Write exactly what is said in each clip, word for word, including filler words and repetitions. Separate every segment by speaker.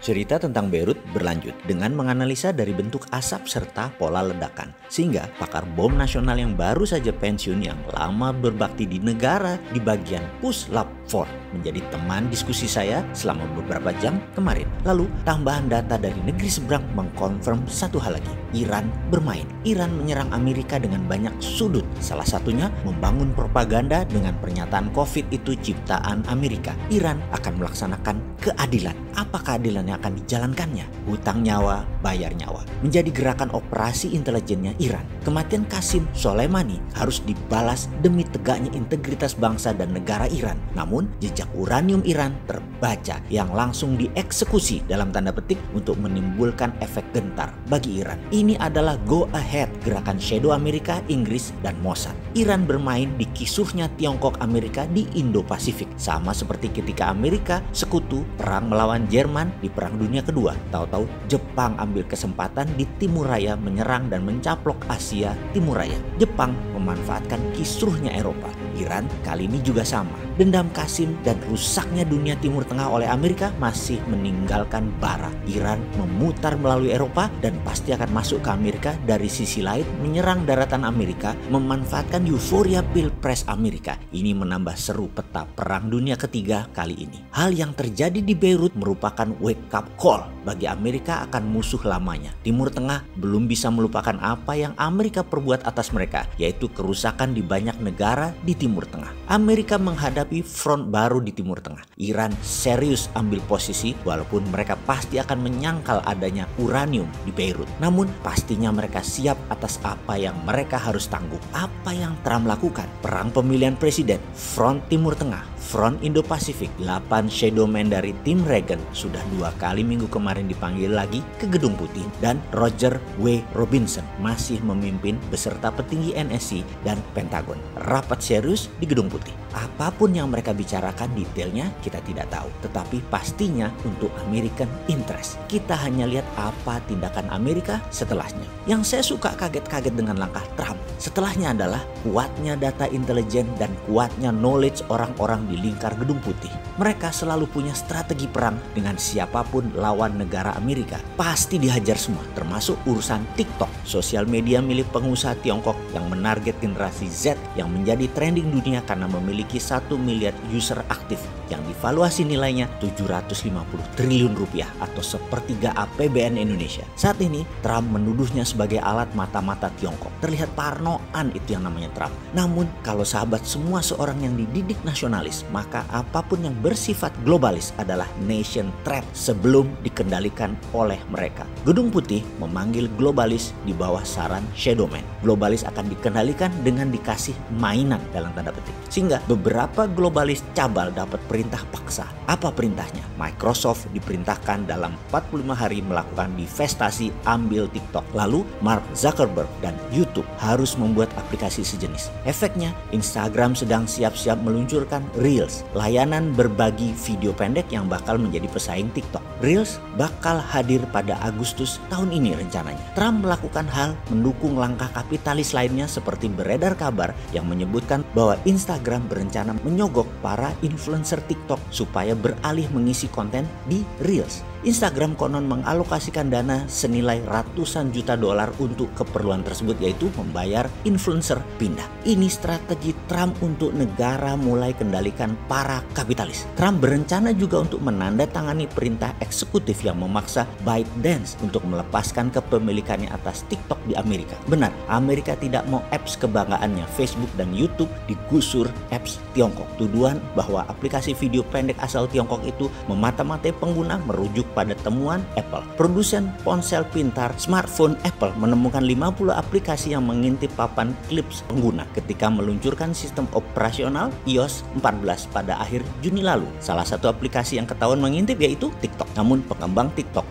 Speaker 1: Cerita tentang Beirut berlanjut dengan menganalisa dari bentuk asap serta pola ledakan. Sehingga pakar bom nasional yang baru saja pensiun yang lama berbakti di negara di bagian Puslap Fort menjadi teman diskusi saya selama beberapa jam kemarin. Lalu tambahan data dari negeri seberang mengkonfirm satu hal lagi. Iran bermain. Iran menyerang Amerika dengan banyak sudut. Salah satunya membangun propaganda dengan pernyataan COVID itu ciptaan Amerika. Iran akan melaksanakan keadilan. Apa keadilan yang akan dijalankannya? Hutang nyawa, bayar nyawa. Menjadi gerakan operasi intelijennya Iran. Kematian Qasim Soleimani harus dibalas demi tegaknya integritas bangsa dan negara Iran. Namun, jejak uranium Iran terbaca yang langsung dieksekusi dalam tanda petik untuk menimbulkan efek gentar bagi Iran. Ini adalah go ahead gerakan shadow Amerika, Inggris, dan Mossad. Iran bermain di kisuhnya Tiongkok Amerika di Indo-Pasifik. Sama seperti ketika Amerika sekutu perang melawan Jerman di Perang Dunia Kedua. Tahu-tahu Jepang ambil kesempatan di Timur Raya menyerang dan mencaplok Asia Timur Raya. Jepang memanfaatkan kisruhnya Eropa. Iran kali ini juga sama. Dendam Qasim dan rusaknya dunia Timur Tengah oleh Amerika masih meninggalkan bara. Iran memutar melalui Eropa dan pasti akan masuk ke Amerika dari sisi lain, menyerang daratan Amerika, memanfaatkan euforia Pilpres Amerika. Ini menambah seru peta Perang Dunia Ketiga kali ini. Hal yang terjadi di Beirut merupakan wake up call bagi Amerika akan musuh lamanya. Timur Tengah belum bisa melupakan apa yang Amerika perbuat atas mereka, yaitu kerusakan di banyak negara di Timur Tengah. Amerika menghadapi front baru di Timur Tengah. Iran serius ambil posisi walaupun mereka pasti akan menyangkal adanya uranium di Beirut. Namun pastinya mereka siap atas apa yang mereka harus tanggung. Apa yang Trump lakukan? Perang pemilihan presiden, front Timur Tengah, front Indo-Pasifik. delapan shadow man dari tim Reagan sudah dua kali minggu kemarin dipanggil lagi ke Gedung Putih, dan Roger W. Robinson masih memimpin beserta petinggi N S C dan Pentagon. Rapat serius di Gedung Putih. Apapun yang mereka bicarakan detailnya kita tidak tahu, tetapi pastinya untuk American interest. Kita hanya lihat apa tindakan Amerika setelahnya. Yang saya suka kaget-kaget dengan langkah Trump setelahnya adalah kuatnya data intelijen dan kuatnya knowledge orang-orang di lingkar Gedung Putih. Mereka selalu punya strategi perang dengan siapapun lawan negara Amerika. Pasti dihajar semua, termasuk urusan TikTok, sosial media milik pengusaha Tiongkok yang menarget generasi Z yang menjadi trending dunia karena memiliki satu miliar user aktif yang divaluasi nilainya tujuh ratus lima puluh triliun rupiah atau sepertiga A P B N Indonesia. Saat ini Trump menuduhnya sebagai alat mata-mata Tiongkok. Terlihat parnoan itu yang namanya Trump. Namun kalau sahabat semua seorang yang dididik nasionalis, maka apapun yang bersifat globalis adalah nation threat sebelum dikendalikan oleh mereka. Gedung Putih memanggil globalis di bawah saran shadow man. Globalis akan dikendalikan dengan dikasih mainan dalam tanda petik. Sehingga beberapa globalis cabal dapat perintah paksa. Apa perintahnya? Microsoft diperintahkan dalam empat puluh lima hari melakukan divestasi ambil TikTok. Lalu Mark Zuckerberg dan YouTube harus membuat aplikasi sejenis. Efeknya Instagram sedang siap-siap meluncurkan Reels, layanan berbagi video pendek yang bakal menjadi pesaing TikTok. Reels bakal hadir pada Agustus tahun ini rencananya. Trump melakukan hal mendukung langkah kapitalis lainnya seperti beredar kabar yang menyebutkan bahwa Instagram berencana menyogok para influencer TikTok supaya beralih mengisi konten di Reels. Instagram konon mengalokasikan dana senilai ratusan juta dolar untuk keperluan tersebut, yaitu membayar influencer pindah. Ini strategi Trump untuk negara mulai kendalikan para kapitalis. Trump berencana juga untuk menandatangani perintah eksekutif yang memaksa ByteDance untuk melepaskan kepemilikannya atas TikTok di Amerika. Benar, Amerika tidak mau apps kebanggaannya Facebook dan YouTube digusur apps Tiongkok. Tuduhan bahwa aplikasi video pendek asal Tiongkok itu memata-matai pengguna merujuk pada temuan Apple. Produsen ponsel pintar smartphone Apple menemukan lima puluh aplikasi yang mengintip papan clips pengguna ketika meluncurkan sistem operasional i O S empat belas pada akhir Juni lalu. Salah satu aplikasi yang ketahuan mengintip yaitu TikTok. Namun pengembang TikTok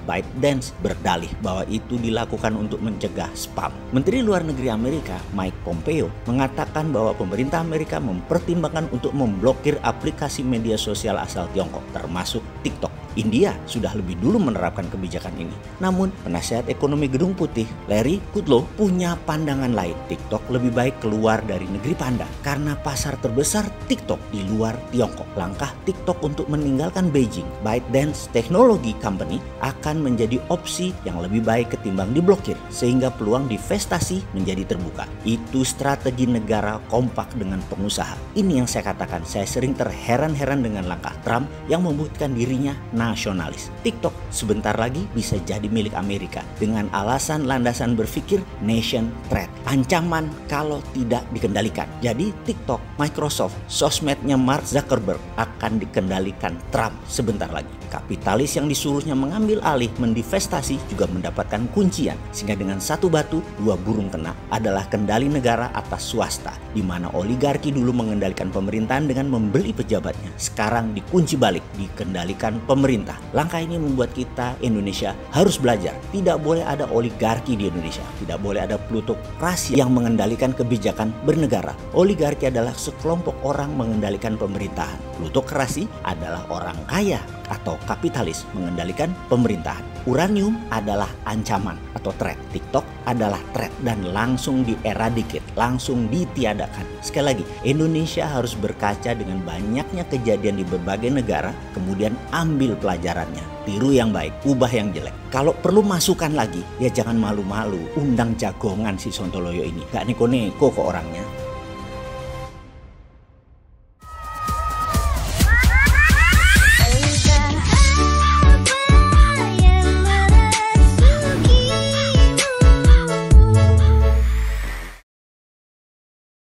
Speaker 1: ByteDance berdalih bahwa itu dilakukan untuk mencegah spam. Menteri Luar Negeri Amerika Mike Pompeo mengatakan bahwa pemerintah Amerika mempertimbangkan untuk memblokir aplikasi media sosial asal Tiongkok termasuk TikTok. India sudah lebih dulu menerapkan kebijakan ini. Namun, penasihat ekonomi Gedung Putih, Larry Kudlow, punya pandangan lain. TikTok lebih baik keluar dari negeri Panda karena pasar terbesar TikTok di luar Tiongkok. Langkah TikTok untuk meninggalkan Beijing, ByteDance Technology Company, akan menjadi opsi yang lebih baik ketimbang diblokir, sehingga peluang divestasi menjadi terbuka. Itu strategi negara kompak dengan pengusaha. Ini yang saya katakan, saya sering terheran-heran dengan langkah Trump yang membuktikan dirinya nasionalis. TikTok sebentar lagi bisa jadi milik Amerika dengan alasan landasan berpikir nation threat, ancaman kalau tidak dikendalikan. Jadi TikTok, Microsoft, sosmednya Mark Zuckerberg akan dikendalikan Trump sebentar lagi. Kapitalis yang disuruhnya mengambil alih mendivestasi juga mendapatkan kuncian, sehingga dengan satu batu dua burung kena adalah kendali negara atas swasta, di mana oligarki dulu mengendalikan pemerintahan dengan membeli pejabatnya. Sekarang dikunci balik, dikendalikan pemerintah. Langkah ini membuat kita Indonesia harus belajar. Tidak boleh ada oligarki di Indonesia. Tidak boleh ada plutokrasi yang mengendalikan kebijakan bernegara. Oligarki adalah sekelompok orang mengendalikan pemerintahan. Plutokrasi adalah orang kaya atau kapitalis mengendalikan pemerintahan. Uranium adalah ancaman atau threat. TikTok adalah threat dan langsung dieradicate, langsung ditiadakan. Sekali lagi, Indonesia harus berkaca dengan banyaknya kejadian di berbagai negara, kemudian ambil pelajarannya. Tiru yang baik, ubah yang jelek. Kalau perlu masukan lagi, ya jangan malu-malu. Undang jagongan si Sontoloyo ini. Gak neko-neko kok orangnya.